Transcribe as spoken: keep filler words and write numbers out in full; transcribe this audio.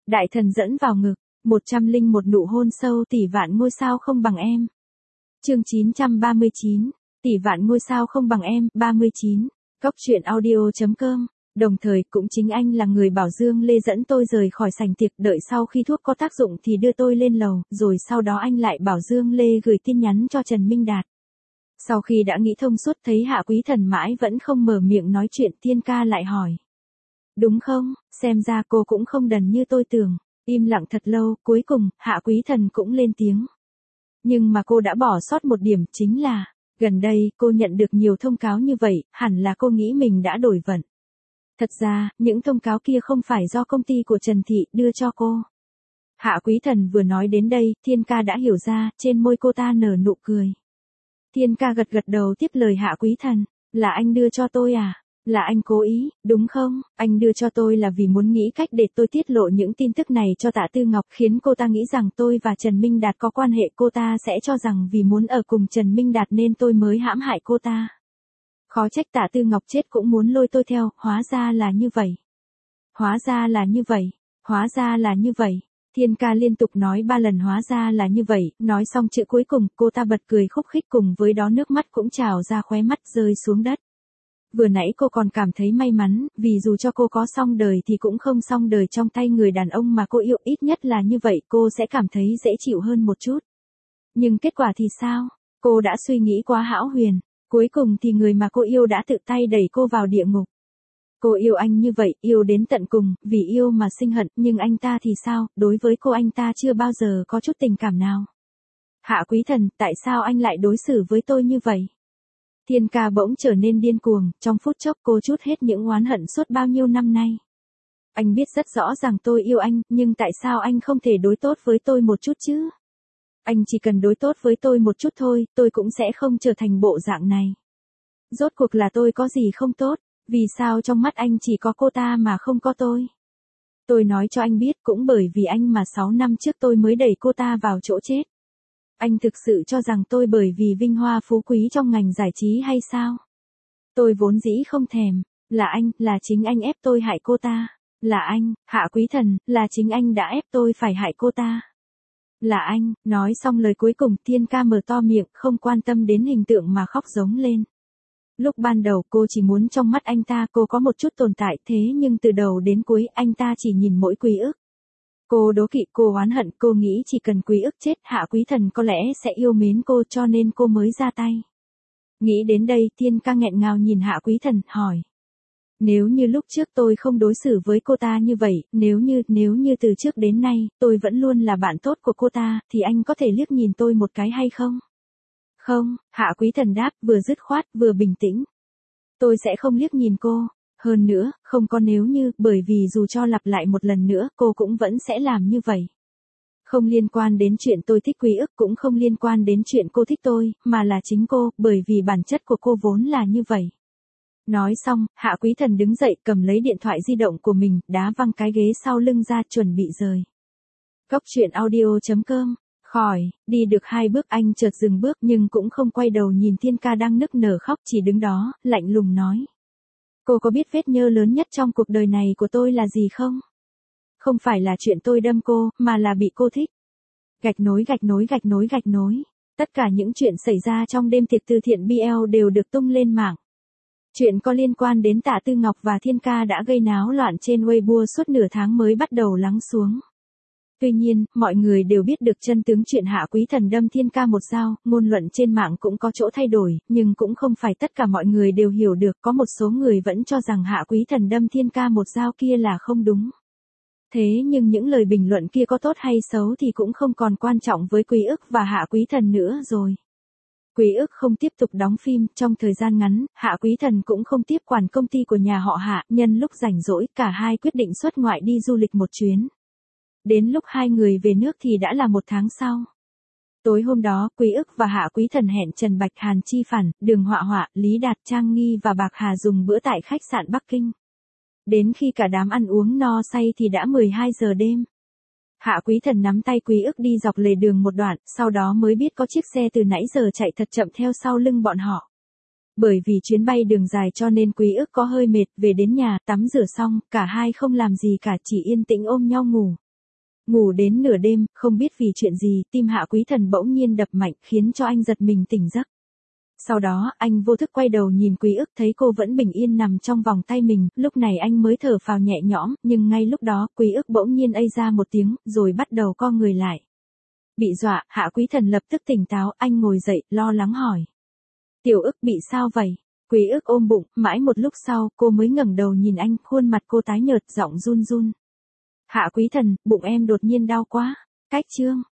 Đại thần dẫn vào ngực, một trăm linh một nụ hôn sâu tỷ vạn ngôi sao không bằng em. Chương chín trăm ba mươi chín, tỷ vạn ngôi sao không bằng em, ba mươi chín. Cóc truyện audio chấm com. Đồng thời cũng chính anh là người bảo Dương Lê dẫn tôi rời khỏi sảnh tiệc, đợi sau khi thuốc có tác dụng thì đưa tôi lên lầu, rồi sau đó anh lại bảo Dương Lê gửi tin nhắn cho Trần Minh Đạt. Sau khi đã nghĩ thông suốt thấy Hạ Quý Thần mãi vẫn không mở miệng nói chuyện, Thiên Ca lại hỏi. Đúng không, xem ra cô cũng không đần như tôi tưởng. Im lặng thật lâu, cuối cùng, Hạ Quý Thần cũng lên tiếng. Nhưng mà cô đã bỏ sót một điểm, chính là, gần đây, cô nhận được nhiều thông cáo như vậy, hẳn là cô nghĩ mình đã đổi vận. Thật ra, những thông cáo kia không phải do công ty của Trần Thị đưa cho cô. Hạ Quý Thần vừa nói đến đây, Thiên Ca đã hiểu ra, trên môi cô ta nở nụ cười. Thiên Ca gật gật đầu tiếp lời Hạ Quý Thần, là anh đưa cho tôi à? Là anh cố ý, đúng không? Anh đưa cho tôi là vì muốn nghĩ cách để tôi tiết lộ những tin tức này cho Tạ Tư Ngọc, khiến cô ta nghĩ rằng tôi và Trần Minh Đạt có quan hệ, cô ta sẽ cho rằng vì muốn ở cùng Trần Minh Đạt nên tôi mới hãm hại cô ta. Khó trách Tạ Tư Ngọc chết cũng muốn lôi tôi theo, hóa ra là như vậy. Hóa ra là như vậy, hóa ra là như vậy. Thiên Ca liên tục nói ba lần hóa ra là như vậy, nói xong chữ cuối cùng, cô ta bật cười khúc khích, cùng với đó nước mắt cũng trào ra khóe mắt rơi xuống đất. Vừa nãy cô còn cảm thấy may mắn, vì dù cho cô có xong đời thì cũng không xong đời trong tay người đàn ông mà cô yêu, ít nhất là như vậy cô sẽ cảm thấy dễ chịu hơn một chút. Nhưng kết quả thì sao? Cô đã suy nghĩ quá hão huyền, cuối cùng thì người mà cô yêu đã tự tay đẩy cô vào địa ngục. Cô yêu anh như vậy, yêu đến tận cùng, vì yêu mà sinh hận, nhưng anh ta thì sao, đối với cô anh ta chưa bao giờ có chút tình cảm nào. Hạ Quý Thần, tại sao anh lại đối xử với tôi như vậy? Thiên Ca bỗng trở nên điên cuồng, trong phút chốc cô trút hết những oán hận suốt bao nhiêu năm nay. Anh biết rất rõ rằng tôi yêu anh, nhưng tại sao anh không thể đối tốt với tôi một chút chứ? Anh chỉ cần đối tốt với tôi một chút thôi, tôi cũng sẽ không trở thành bộ dạng này. Rốt cuộc là tôi có gì không tốt, vì sao trong mắt anh chỉ có cô ta mà không có tôi? Tôi nói cho anh biết, cũng bởi vì anh mà sáu năm trước tôi mới đẩy cô ta vào chỗ chết. Anh thực sự cho rằng tôi bởi vì vinh hoa phú quý trong ngành giải trí hay sao? Tôi vốn dĩ không thèm, là anh, là chính anh ép tôi hại cô ta. Là anh, Hạ Quý Thần, là chính anh đã ép tôi phải hại cô ta. Là anh, nói xong lời cuối cùng, Thiên Ca mở to miệng, không quan tâm đến hình tượng mà khóc giống lên. Lúc ban đầu cô chỉ muốn trong mắt anh ta cô có một chút tồn tại, thế nhưng từ đầu đến cuối anh ta chỉ nhìn mỗi quý ức. Cô đố kỵ, cô oán hận, cô nghĩ chỉ cần quý ức chết, Hạ Quý Thần có lẽ sẽ yêu mến cô, cho nên cô mới ra tay. Nghĩ đến đây, Thiên Ca nghẹn ngào nhìn Hạ Quý Thần, hỏi. Nếu như lúc trước tôi không đối xử với cô ta như vậy, nếu như, nếu như từ trước đến nay, tôi vẫn luôn là bạn tốt của cô ta, thì anh có thể liếc nhìn tôi một cái hay không? Không, Hạ Quý Thần đáp, vừa dứt khoát, vừa bình tĩnh. Tôi sẽ không liếc nhìn cô. Hơn nữa, không có nếu như, bởi vì dù cho lặp lại một lần nữa, cô cũng vẫn sẽ làm như vậy. Không liên quan đến chuyện tôi thích quý ức, cũng không liên quan đến chuyện cô thích tôi, mà là chính cô, bởi vì bản chất của cô vốn là như vậy. Nói xong, Hạ Quý Thần đứng dậy, cầm lấy điện thoại di động của mình, đá văng cái ghế sau lưng ra, chuẩn bị rời. Cóc truyện audio chấm com. Khỏi, đi được hai bước anh chợt dừng bước nhưng cũng không quay đầu nhìn Thiên Ca đang nức nở khóc, chỉ đứng đó, lạnh lùng nói. Cô có biết vết nhơ lớn nhất trong cuộc đời này của tôi là gì không? Không phải là chuyện tôi đâm cô, mà là bị cô thích. Gạch nối gạch nối gạch nối gạch nối. Tất cả những chuyện xảy ra trong đêm tiệc từ thiện bê lờ đều được tung lên mạng. Chuyện có liên quan đến Tạ Tư Ngọc và Thiên Ca đã gây náo loạn trên Weibo suốt nửa tháng mới bắt đầu lắng xuống. Tuy nhiên, mọi người đều biết được chân tướng chuyện Hạ Quý Thần đâm Thiên Ca một dao, ngôn luận trên mạng cũng có chỗ thay đổi, nhưng cũng không phải tất cả mọi người đều hiểu được, có một số người vẫn cho rằng Hạ Quý Thần đâm Thiên Ca một dao kia là không đúng. Thế nhưng những lời bình luận kia có tốt hay xấu thì cũng không còn quan trọng với Quý ức và Hạ Quý Thần nữa rồi. Quý ức không tiếp tục đóng phim, trong thời gian ngắn, Hạ Quý Thần cũng không tiếp quản công ty của nhà họ Hạ, nhân lúc rảnh rỗi, cả hai quyết định xuất ngoại đi du lịch một chuyến. Đến lúc hai người về nước thì đã là một tháng sau. Tối hôm đó, Quý ức và Hạ Quý Thần hẹn Trần Bạch Hàn Chi Phản, Đường Họa Họa, Lý Đạt Trang Nghi và Bạc Hà dùng bữa tại khách sạn Bắc Kinh. Đến khi cả đám ăn uống no say thì đã mười hai giờ đêm. Hạ Quý Thần nắm tay Quý ức đi dọc lề đường một đoạn, sau đó mới biết có chiếc xe từ nãy giờ chạy thật chậm theo sau lưng bọn họ. Bởi vì chuyến bay đường dài cho nên Quý ức có hơi mệt, về đến nhà, tắm rửa xong, cả hai không làm gì cả, chỉ yên tĩnh ôm nhau ngủ. Ngủ đến nửa đêm, không biết vì chuyện gì, tim Hạ Quý Thần bỗng nhiên đập mạnh, khiến cho anh giật mình tỉnh giấc. Sau đó, anh vô thức quay đầu nhìn Quý Ức, thấy cô vẫn bình yên nằm trong vòng tay mình, lúc này anh mới thở phào nhẹ nhõm, nhưng ngay lúc đó, Quý Ức bỗng nhiên ây ra một tiếng, rồi bắt đầu co người lại. Bị dọa, Hạ Quý Thần lập tức tỉnh táo, anh ngồi dậy, lo lắng hỏi. Tiểu Ức bị sao vậy? Quý Ức ôm bụng, mãi một lúc sau, cô mới ngẩng đầu nhìn anh, khuôn mặt cô tái nhợt, giọng run run. Hạ Quý Thần, bụng em đột nhiên đau quá. Cách chương.